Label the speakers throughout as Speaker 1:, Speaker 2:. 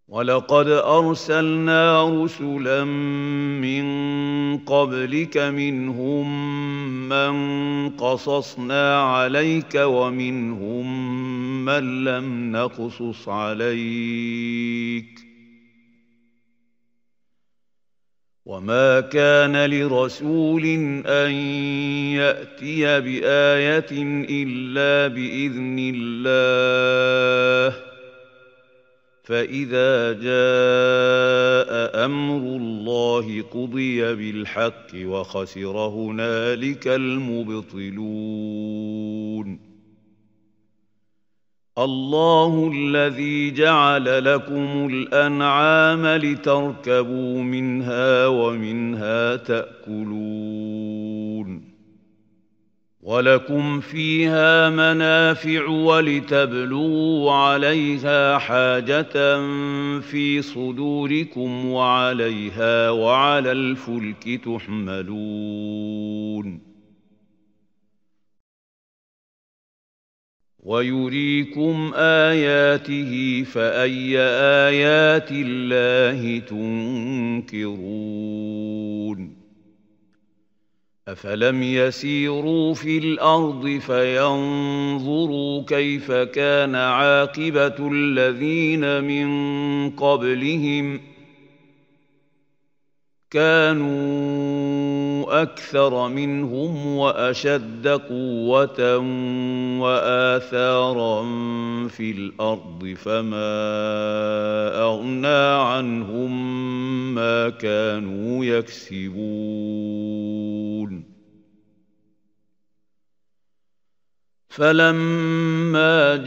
Speaker 1: ولقد أرسلنا رسلا من قبلك منهم من قصصنا عليك ومنهم من لم نقصص عليك وما كان لرسول أن يأتي بآية إلا بإذن الله فإذا جاء أمر الله قضي بالحق وخسر هنالك المبطلون الله الذي جعل لكم الأنعام لتركبوا منها ومنها تأكلون ولكم فيها منافع ولتبلغوا عليها حاجة في صدوركم وعليها وعلى الفلك تحملون ويريكم آياته فأي آيات الله تنكرون أفلم يسيروا في الأرض فينظروا كيف كان عاقبة الذين من قبلهم كانوا أكثر منهم وأشد قوة وآثارا في الأرض فما أغنى عنهم ما كانوا يكسبون فلما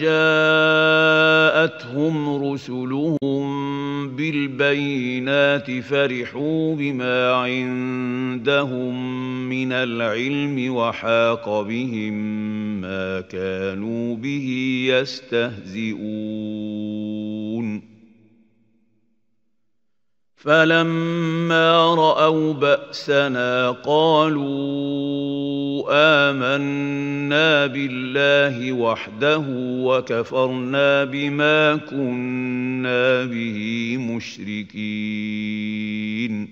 Speaker 1: جاءتهم رسلهم بالبينات فرحوا بما عندهم من العلم وحاق بهم ما كانوا به يستهزئون فلما رأوا بأسنا قالوا آمنا بالله وحده وكفرنا بما كنا به مشركين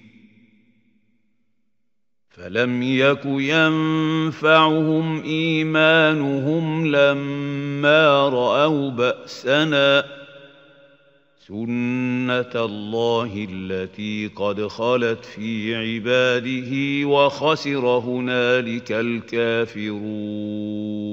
Speaker 1: فلم يك ينفعهم إيمانهم لما رأوا بأسنا سنة الله التي قد خلت في عباده وخسر هنالك الكافرون